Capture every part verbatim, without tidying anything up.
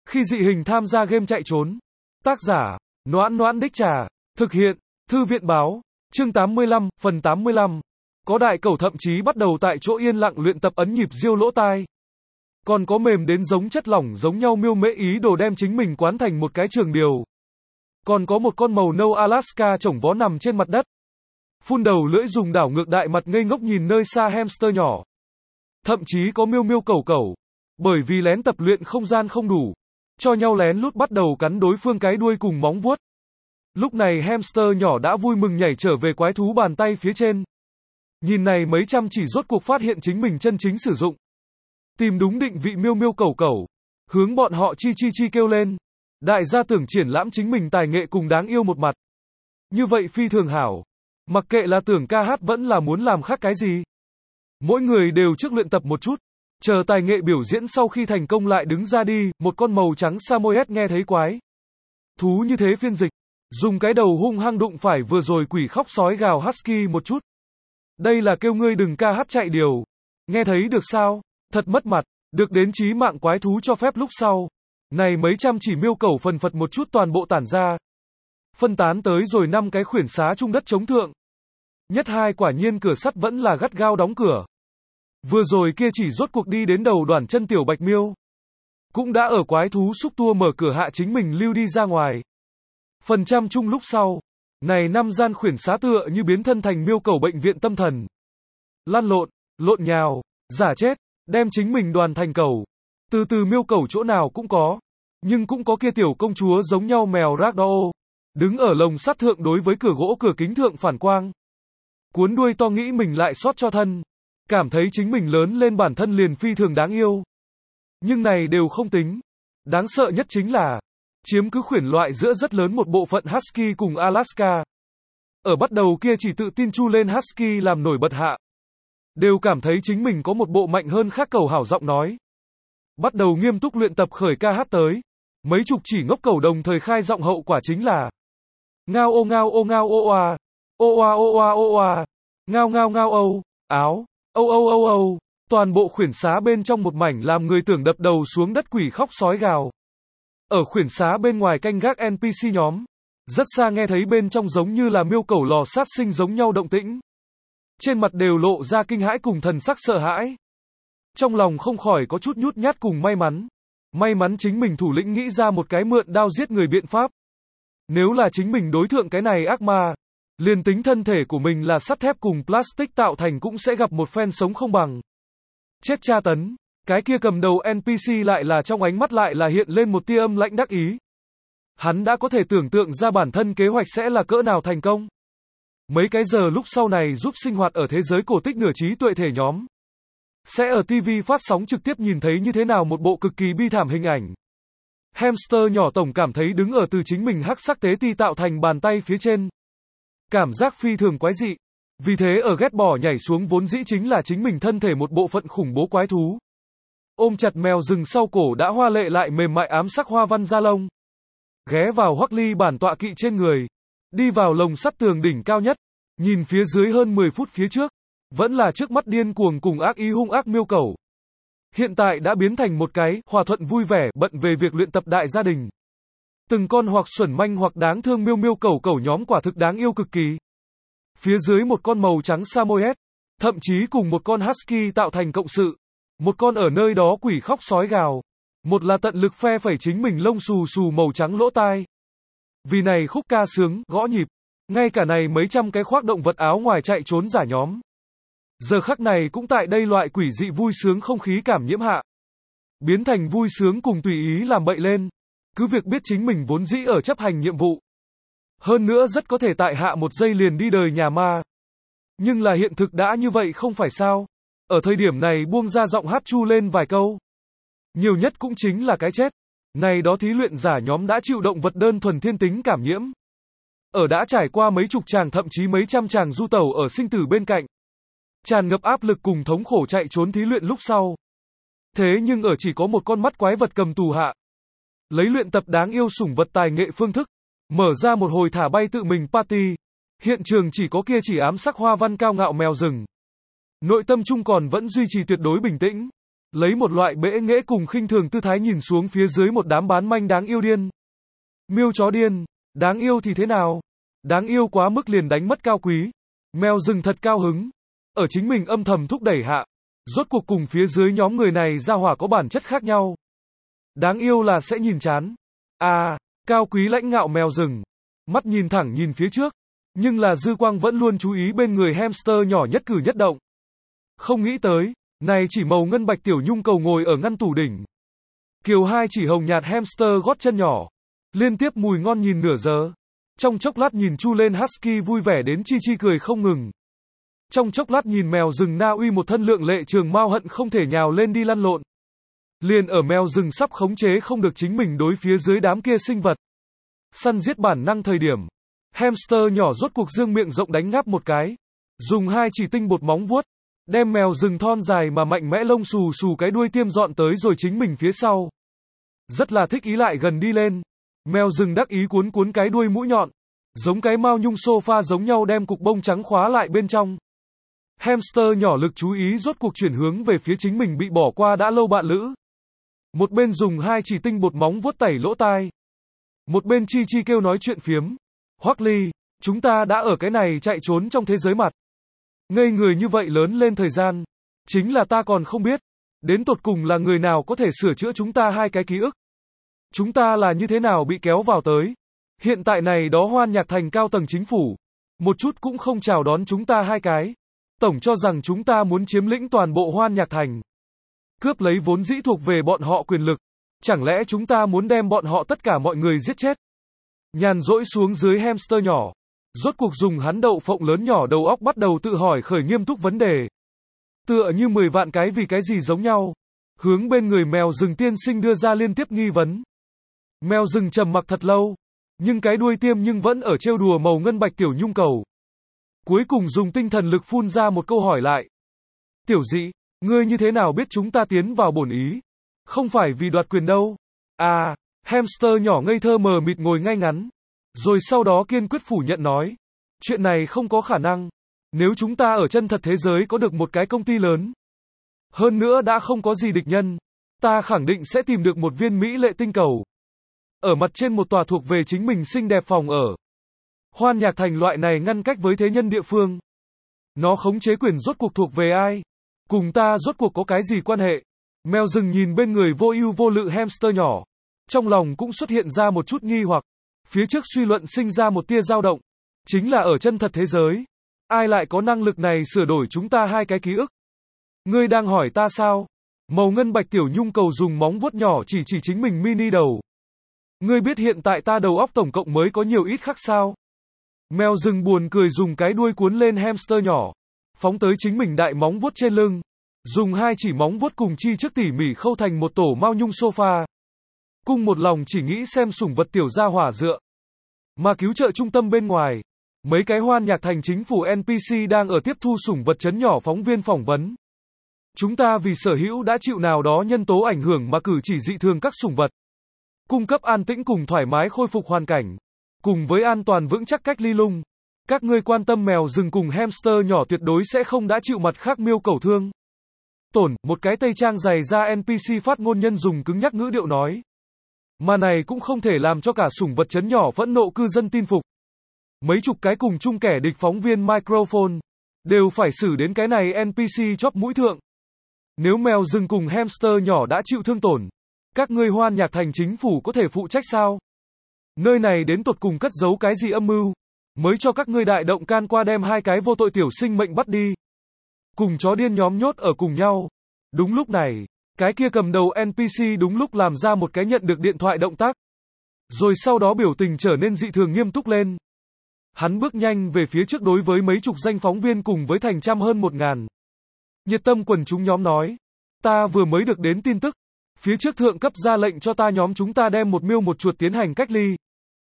Khi dị hình tham gia game chạy trốn. Tác giả, Noãn Noãn Đích Trà. Thực hiện, Thư viện Báo. Chương tám mươi lăm, phần tám mươi lăm. Có đại cẩu thậm chí bắt đầu tại chỗ yên lặng luyện tập ấn nhịp diêu lỗ tai. Còn có mềm đến giống chất lỏng giống nhau miêu mễ ý đồ đem chính mình quán thành một cái trường điều. Còn có một con màu nâu Alaska chổng vó nằm trên mặt đất. Phun đầu lưỡi dùng đảo ngược đại mặt ngây ngốc nhìn nơi xa hamster nhỏ. Thậm chí có miêu miêu cẩu cẩu. Bởi vì lén tập luyện không gian không đủ. Cho nhau lén lút bắt đầu cắn đối phương cái đuôi cùng móng vuốt. Lúc này hamster nhỏ đã vui mừng nhảy trở về quái thú bàn tay phía trên. Nhìn này mấy trăm chỉ rốt cuộc phát hiện chính mình chân chính sử dụng. Tìm đúng định vị miêu miêu cẩu cẩu. Hướng bọn họ chi chi chi kêu lên. Đại gia tưởng triển lãm chính mình tài nghệ cùng đáng yêu một mặt. Như vậy phi thường hảo. Mặc kệ là tưởng ca hát vẫn là muốn làm khác cái gì. Mỗi người đều trước luyện tập một chút. Chờ tài nghệ biểu diễn sau khi thành công lại đứng ra đi, một con màu trắng Samoyed nghe thấy quái. Thú như thế phiên dịch. Dùng cái đầu hung hăng đụng phải vừa rồi quỷ khóc sói gào husky một chút. Đây là kêu ngươi đừng ca hát chạy điều. Nghe thấy được sao? Thật mất mặt. Được đến chí mạng quái thú cho phép lúc sau. Này mấy trăm chỉ miêu cẩu phần phật một chút toàn bộ tản ra. Phân tán tới rồi năm cái khuyển xá trung đất chống thượng. Nhất hai quả nhiên cửa sắt vẫn là gắt gao đóng cửa. Vừa rồi kia chỉ rốt cuộc đi đến đầu đoàn chân tiểu bạch miêu. Cũng đã ở quái thú xúc tua mở cửa hạ chính mình lưu đi ra ngoài. Phần trăm chung lúc sau. Này năm gian khuyển xá tựa như biến thân thành miêu cẩu bệnh viện tâm thần. Lăn lộn, lộn nhào, giả chết, đem chính mình đoàn thành cẩu. Từ từ miêu cẩu chỗ nào cũng có. Nhưng cũng có kia tiểu công chúa giống nhau mèo ragdoll. Đứng ở lồng sắt thượng đối với cửa gỗ cửa kính thượng phản quang. Cuốn đuôi to nghĩ mình lại sót cho thân. Cảm thấy chính mình lớn lên bản thân liền phi thường đáng yêu. Nhưng này đều không tính. Đáng sợ nhất chính là chiếm cứ khuyển loại giữa rất lớn một bộ phận Husky cùng Alaska. Ở bắt đầu kia chỉ tự tin chu lên Husky làm nổi bật hạ. Đều cảm thấy chính mình có một bộ mạnh hơn khác cẩu hảo giọng nói. Bắt đầu nghiêm túc luyện tập khởi ca hát tới. Mấy chục chỉ ngốc cẩu đồng thời khai giọng hậu quả chính là ngao ô ngao ô ngao ô oa, ô oa ô oa ô oa, ngao ngao ngao âu, áo, âu âu âu âu, toàn bộ khuyển xá bên trong một mảnh làm người tưởng đập đầu xuống đất quỷ khóc sói gào. Ở khuyển xá bên ngoài canh gác en pê xê nhóm, rất xa nghe thấy bên trong giống như là miêu cẩu lò sát sinh giống nhau động tĩnh. Trên mặt đều lộ ra kinh hãi cùng thần sắc sợ hãi. Trong lòng không khỏi có chút nhút nhát cùng may mắn. May mắn chính mình thủ lĩnh nghĩ ra một cái mượn đao giết người biện pháp. Nếu là chính mình đối thượng cái này ác ma, liền tính thân thể của mình là sắt thép cùng plastic tạo thành cũng sẽ gặp một phen sống không bằng. Chết tra tấn, cái kia cầm đầu en pê xê lại là trong ánh mắt lại là hiện lên một tia âm lãnh đắc ý. Hắn đã có thể tưởng tượng ra bản thân kế hoạch sẽ là cỡ nào thành công. Mấy cái giờ lúc sau này giúp sinh hoạt ở thế giới cổ tích nửa trí tuệ thể nhóm. Sẽ ở ti vi phát sóng trực tiếp nhìn thấy như thế nào một bộ cực kỳ bi thảm hình ảnh. Hamster nhỏ tổng cảm thấy đứng ở từ chính mình hắc sắc tế ti tạo thành bàn tay phía trên. Cảm giác phi thường quái dị. Vì thế ở ghét bỏ nhảy xuống vốn dĩ chính là chính mình thân thể một bộ phận khủng bố quái thú. Ôm chặt mèo rừng sau cổ đã hoa lệ lại mềm mại ám sắc hoa văn da lông. Ghé vào Hoắc Ly bản tọa kỵ trên người. Đi vào lồng sắt tường đỉnh cao nhất. Nhìn phía dưới hơn mười phút phía trước. Vẫn là trước mắt điên cuồng cùng ác ý hung ác miêu cẩu. Hiện tại đã biến thành một cái hòa thuận vui vẻ bận về việc luyện tập đại gia đình. Từng con hoặc xuẩn manh hoặc đáng thương miêu miêu cẩu cẩu nhóm quả thực đáng yêu cực kỳ. Phía dưới một con màu trắng Samoyed, thậm chí cùng một con Husky tạo thành cộng sự. Một con ở nơi đó quỷ khóc sói gào. Một là tận lực phe phẩy chính mình lông xù xù màu trắng lỗ tai. Vì này khúc ca sướng, gõ nhịp. Ngay cả này mấy trăm cái khoác động vật áo ngoài chạy trốn giả nhóm. Giờ khắc này cũng tại đây loại quỷ dị vui sướng không khí cảm nhiễm hạ. Biến thành vui sướng cùng tùy ý làm bậy lên. Cứ việc biết chính mình vốn dĩ ở chấp hành nhiệm vụ. Hơn nữa rất có thể tại hạ một giây liền đi đời nhà ma. Nhưng là hiện thực đã như vậy không phải sao. Ở thời điểm này buông ra giọng hát chu lên vài câu. Nhiều nhất cũng chính là cái chết. Này đó thí luyện giả nhóm đã chịu động vật đơn thuần thiên tính cảm nhiễm. Ở đã trải qua mấy chục chàng thậm chí mấy trăm chàng du tẩu ở sinh tử bên cạnh. Tràn ngập áp lực cùng thống khổ chạy trốn thí luyện lúc sau. Thế nhưng ở chỉ có một con mắt quái vật cầm tù hạ. Lấy luyện tập đáng yêu sủng vật tài nghệ phương thức. Mở ra một hồi thả bay tự mình party. Hiện trường chỉ có kia chỉ ám sắc hoa văn cao ngạo mèo rừng. Nội tâm chung còn vẫn duy trì tuyệt đối bình tĩnh. lấy một loại bẽ nghễ cùng khinh thường tư thái nhìn xuống phía dưới một đám bán manh đáng yêu điên. Miêu chó điên, đáng yêu thì thế nào? Đáng yêu quá mức liền đánh mất cao quý. Mèo rừng thật cao hứng. Ở chính mình âm thầm thúc đẩy hạ. Rốt cuộc cùng phía dưới nhóm người này ra hỏa có bản chất khác nhau. Đáng yêu là sẽ nhìn chán. À, cao quý lãnh ngạo mèo rừng. Mắt nhìn thẳng nhìn phía trước. Nhưng là dư quang vẫn luôn chú ý bên người hamster nhỏ nhất cử nhất động. Không nghĩ tới, này chỉ màu ngân bạch tiểu nhung cầu ngồi ở ngăn tủ đỉnh. Kiều hai chỉ hồng nhạt hamster gót chân nhỏ. Liên tiếp mùi ngon nhìn nửa giờ. Trong chốc lát nhìn chu lên husky vui vẻ đến chi chi cười không ngừng. Trong chốc lát nhìn mèo rừng Na Uy một thân lượng lệ trường mau hận không thể nhào lên đi lăn lộn. Liền ở mèo rừng sắp khống chế không được chính mình đối phía dưới đám kia sinh vật. Săn giết bản năng thời điểm. Hamster nhỏ rốt cuộc dương miệng rộng đánh ngáp một cái. Dùng hai chỉ tinh bột móng vuốt. Đem mèo rừng thon dài mà mạnh mẽ lông xù xù cái đuôi tiêm dọn tới rồi chính mình phía sau. Rất là thích ý lại gần đi lên. Mèo rừng đắc ý cuốn cuốn cái đuôi mũi nhọn. Giống cái mao nhung sofa giống nhau đem cục bông trắng khóa lại bên trong. Hamster nhỏ lực chú ý rốt cuộc chuyển hướng về phía chính mình bị bỏ qua đã lâu bạn lữ. Một bên dùng hai chỉ tinh bột móng vuốt tẩy lỗ tai. Một bên chi chi kêu nói chuyện phiếm. Hoắc Ly, chúng ta đã ở cái này chạy trốn trong thế giới mặt. Ngây người như vậy lớn lên thời gian. Chính là ta còn không biết. Đến tột cùng là người nào có thể sửa chữa chúng ta hai cái ký ức. Chúng ta là như thế nào bị kéo vào tới. Hiện tại này đó Hoan Nhạc Thành cao tầng chính phủ. Một chút cũng không chào đón chúng ta hai cái. Tổng cho rằng chúng ta muốn chiếm lĩnh toàn bộ Hoan Nhạc Thành. Cướp lấy vốn dĩ thuộc về bọn họ quyền lực. Chẳng lẽ chúng ta muốn đem bọn họ tất cả mọi người giết chết. Nhàn rỗi xuống dưới hamster nhỏ. Rốt cuộc dùng hắn đậu phộng lớn nhỏ đầu óc bắt đầu tự hỏi khởi nghiêm túc vấn đề. Tựa như mười vạn cái vì cái gì giống nhau. Hướng bên người mèo rừng tiên sinh đưa ra liên tiếp nghi vấn. Mèo rừng trầm mặc thật lâu. Nhưng cái đuôi tiêm nhưng vẫn ở trêu đùa màu ngân bạch tiểu nhung cầu. Cuối cùng dùng tinh thần lực phun ra một câu hỏi lại. Tiểu dị, ngươi như thế nào biết chúng ta tiến vào bổn ý? Không phải vì đoạt quyền đâu. À, hamster nhỏ ngây thơ mờ mịt ngồi ngay ngắn. Rồi sau đó kiên quyết phủ nhận nói. Chuyện này không có khả năng. Nếu chúng ta ở chân thật thế giới có được một cái công ty lớn. Hơn nữa đã không có gì địch nhân. Ta khẳng định sẽ tìm được một viên mỹ lệ tinh cầu. Ở mặt trên một tòa thuộc về chính mình xinh đẹp phòng ở. Hoan Nhạc Thành loại này ngăn cách với thế nhân địa phương. Nó khống chế quyền rốt cuộc thuộc về ai? Cùng ta rốt cuộc có cái gì quan hệ? Mèo rừng nhìn bên người vô ưu vô lự hamster nhỏ. Trong lòng cũng xuất hiện ra một chút nghi hoặc. Phía trước suy luận sinh ra một tia dao động. Chính là ở chân thật thế giới. Ai lại có năng lực này sửa đổi chúng ta hai cái ký ức? Ngươi đang hỏi ta sao? Màu ngân bạch tiểu nhung cầu dùng móng vuốt nhỏ chỉ chỉ chính mình mini đầu. Ngươi biết hiện tại ta đầu óc tổng cộng mới có nhiều ít khác sao? Mèo rừng buồn cười dùng cái đuôi cuốn lên hamster nhỏ. Phóng tới chính mình đại móng vuốt trên lưng. Dùng hai chỉ móng vuốt cùng chi trước tỉ mỉ khâu thành một tổ mao nhung sofa. Cung một lòng chỉ nghĩ xem sủng vật tiểu gia hỏa dựa. Mà cứu trợ trung tâm bên ngoài. Mấy cái Hoan Nhạc Thành chính phủ en pê xê đang ở tiếp thu sủng vật chấn nhỏ phóng viên phỏng vấn. Chúng ta vì sở hữu đã chịu nào đó nhân tố ảnh hưởng mà cử chỉ dị thường các sủng vật. Cung cấp an tĩnh cùng thoải mái khôi phục hoàn cảnh. Cùng với an toàn vững chắc cách ly lung. Các ngươi quan tâm mèo rừng cùng hamster nhỏ tuyệt đối sẽ không đã chịu mặt khác miêu cẩu thương. Tổn, một cái tây trang dày ra en pê xê phát ngôn nhân dùng cứng nhắc ngữ điệu nói. Mà này cũng không thể làm cho cả sủng vật chấn nhỏ phẫn nộ cư dân tin phục. Mấy chục cái cùng chung kẻ địch phóng viên microphone. Đều phải xử đến cái này en pê xê chóp mũi thượng. Nếu mèo rừng cùng hamster nhỏ đã chịu thương tổn. Các ngươi Hoan Nhạc Thành chính phủ có thể phụ trách sao? Nơi này đến tột cùng cất giấu cái gì âm mưu? Mới cho các ngươi đại động can qua đem hai cái vô tội tiểu sinh mệnh bắt đi. Cùng chó điên nhóm nhốt ở cùng nhau. Đúng lúc này, cái kia cầm đầu en pê xê đúng lúc làm ra một cái nhận được điện thoại động tác. Rồi sau đó biểu tình trở nên dị thường nghiêm túc lên. Hắn bước nhanh về phía trước đối với mấy chục danh phóng viên cùng với thành trăm hơn một ngàn. Nhiệt tâm quần chúng nhóm nói. Ta vừa mới được đến tin tức. Phía trước thượng cấp ra lệnh cho ta nhóm chúng ta đem một miêu một chuột tiến hành cách ly.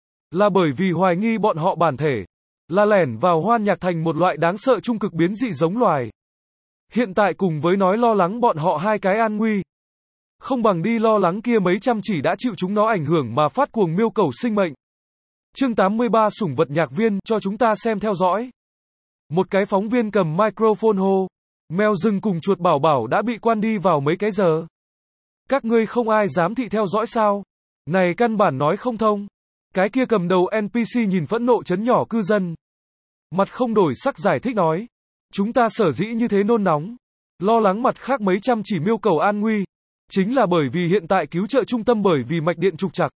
Là bởi vì hoài nghi bọn họ bản thể. Là lẻn vào Hoan Nhạc Thành một loại đáng sợ trung cực biến dị giống loài. Hiện tại cùng với nói lo lắng bọn họ hai cái an nguy. Không bằng đi lo lắng kia mấy trăm chỉ đã chịu chúng nó ảnh hưởng mà phát cuồng miêu cầu sinh mệnh. Chương tám mươi ba sủng vật nhạc viên cho chúng ta xem theo dõi. Một cái phóng viên cầm microphone hô. Mèo rừng cùng chuột bảo bảo đã bị quan đi vào mấy cái giờ. Các ngươi không ai dám thị theo dõi sao? Này căn bản nói không thông. Cái kia cầm đầu en pê xê nhìn phẫn nộ chấn nhỏ cư dân. Mặt không đổi sắc giải thích nói. Chúng ta sở dĩ như thế nôn nóng. Lo lắng mặt khác mấy trăm chỉ miêu cầu an nguy. Chính là bởi vì hiện tại cứu trợ trung tâm bởi vì mạch điện trục trặc.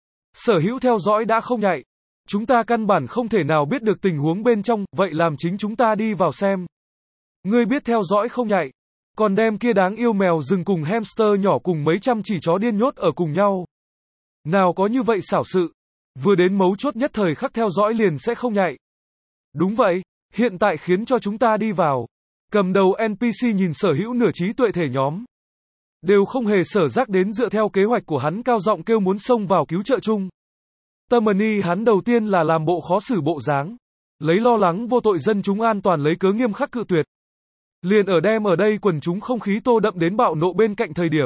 Sở hữu theo dõi đã không nhạy. Chúng ta căn bản không thể nào biết được tình huống bên trong, vậy làm chính chúng ta đi vào xem. Ngươi biết theo dõi không nhạy. Còn đem kia đáng yêu mèo rừng cùng hamster nhỏ cùng mấy trăm chỉ chó điên nhốt ở cùng nhau. Nào có như vậy xảo sự. Vừa đến mấu chốt nhất thời khắc theo dõi liền sẽ không nhạy. Đúng vậy, hiện tại khiến cho chúng ta đi vào. Cầm đầu en pê xê nhìn sở hữu nửa trí tuệ thể nhóm. Đều không hề sở giác đến dựa theo kế hoạch của hắn cao giọng kêu muốn xông vào cứu trợ chung. Tammany hắn đầu tiên là làm bộ khó xử bộ dáng. Lấy lo lắng vô tội dân chúng an toàn lấy cớ nghiêm khắc cự tuyệt. Liền ở đem ở đây quần chúng không khí tô đậm đến bạo nộ bên cạnh thời điểm.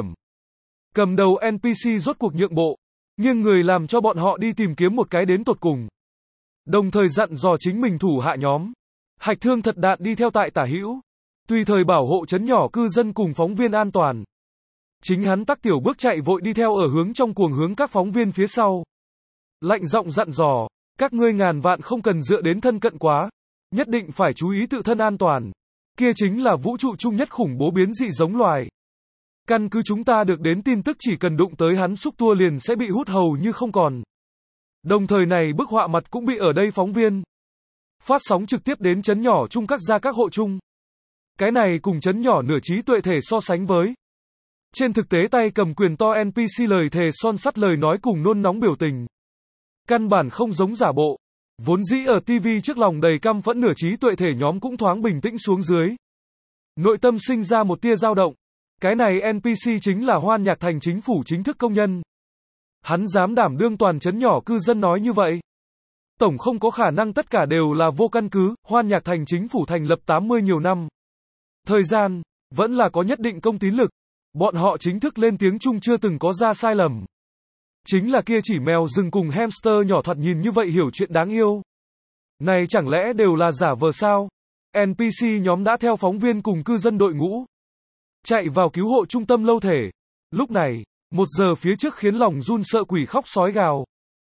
Cầm đầu en pê xê rốt cuộc nhượng bộ. Nhưng người làm cho bọn họ đi tìm kiếm một cái đến tột cùng. Đồng thời dặn dò chính mình thủ hạ nhóm. Hạch thương thật đạn đi theo tại tả hữu. Tùy thời bảo hộ chấn nhỏ cư dân cùng phóng viên an toàn. Chính hắn tắc tiểu bước chạy vội đi theo ở hướng trong cuồng hướng các phóng viên phía sau. Lạnh giọng dặn dò, các ngươi ngàn vạn không cần dựa đến thân cận quá. Nhất định phải chú ý tự thân an toàn. Kia chính là vũ trụ chung nhất khủng bố biến dị giống loài. Căn cứ chúng ta được đến tin tức chỉ cần đụng tới hắn xúc tua liền sẽ bị hút hầu như không còn. Đồng thời này bức họa mặt cũng bị ở đây phóng viên. Phát sóng trực tiếp đến chấn nhỏ chung các gia các hộ chung. Cái này cùng chấn nhỏ nửa trí tuệ thể so sánh với. Trên thực tế tay cầm quyền to en pê xê lời thề son sắt lời nói cùng nôn nóng biểu tình. Căn bản không giống giả bộ. Vốn dĩ ở ti vi trước lòng đầy căm phẫn nửa trí tuệ thể nhóm cũng thoáng bình tĩnh xuống dưới. Nội tâm sinh ra một tia dao động. Cái này en pê xê chính là Hoan Nhạc Thành chính phủ chính thức công nhân. Hắn dám đảm đương toàn chấn nhỏ cư dân nói như vậy. Tổng không có khả năng tất cả đều là vô căn cứ, Hoan Nhạc Thành chính phủ thành lập tám mươi nhiều năm. Thời gian, vẫn là có nhất định công tín lực. Bọn họ chính thức lên tiếng chung chưa từng có ra sai lầm. Chính là kia chỉ mèo rừng cùng hamster nhỏ thoạt nhìn như vậy hiểu chuyện đáng yêu. Này chẳng lẽ đều là giả vờ sao? en pê xê nhóm đã theo phóng viên cùng cư dân đội ngũ. Chạy vào cứu hộ trung tâm lâu thể. Lúc này, một giờ phía trước khiến lòng run sợ quỷ khóc sói gào.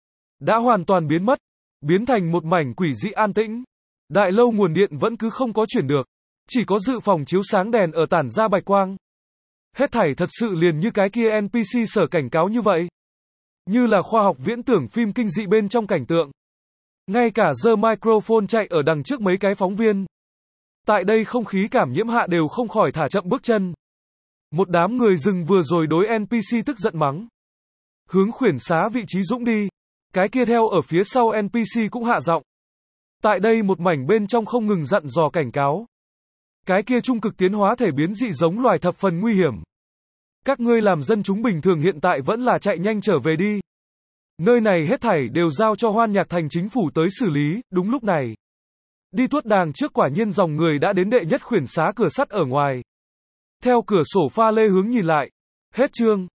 Đã hoàn toàn biến mất. Biến thành một mảnh quỷ dị an tĩnh. Đại lâu nguồn điện vẫn cứ không có chuyển được. Chỉ có dự phòng chiếu sáng đèn ở tản ra bạch quang. Hết thảy thật sự liền như cái kia en pê xê sở cảnh cáo như vậy. Như là khoa học viễn tưởng phim kinh dị bên trong cảnh tượng. Ngay cả giơ microphone chạy ở đằng trước mấy cái phóng viên. Tại đây không khí cảm nhiễm hạ đều không khỏi thả chậm bước chân. Một đám người rừng vừa rồi đối en pê xê tức giận mắng. Hướng khuyển xá vị trí dũng đi. Cái kia theo ở phía sau en pê xê cũng hạ giọng. Tại đây một mảnh bên trong không ngừng dặn dò cảnh cáo. Cái kia trung cực tiến hóa thể biến dị giống loài thập phần nguy hiểm. Các ngươi làm dân chúng bình thường hiện tại vẫn là chạy nhanh trở về đi. Nơi này hết thảy đều giao cho Hoan Nhạc Thành chính phủ tới xử lý, đúng lúc này. Đi tuốt đàng trước quả nhiên dòng người đã đến đệ nhất khuyển xá cửa sắt ở ngoài. Theo cửa sổ pha lê hướng nhìn lại. Hết chương.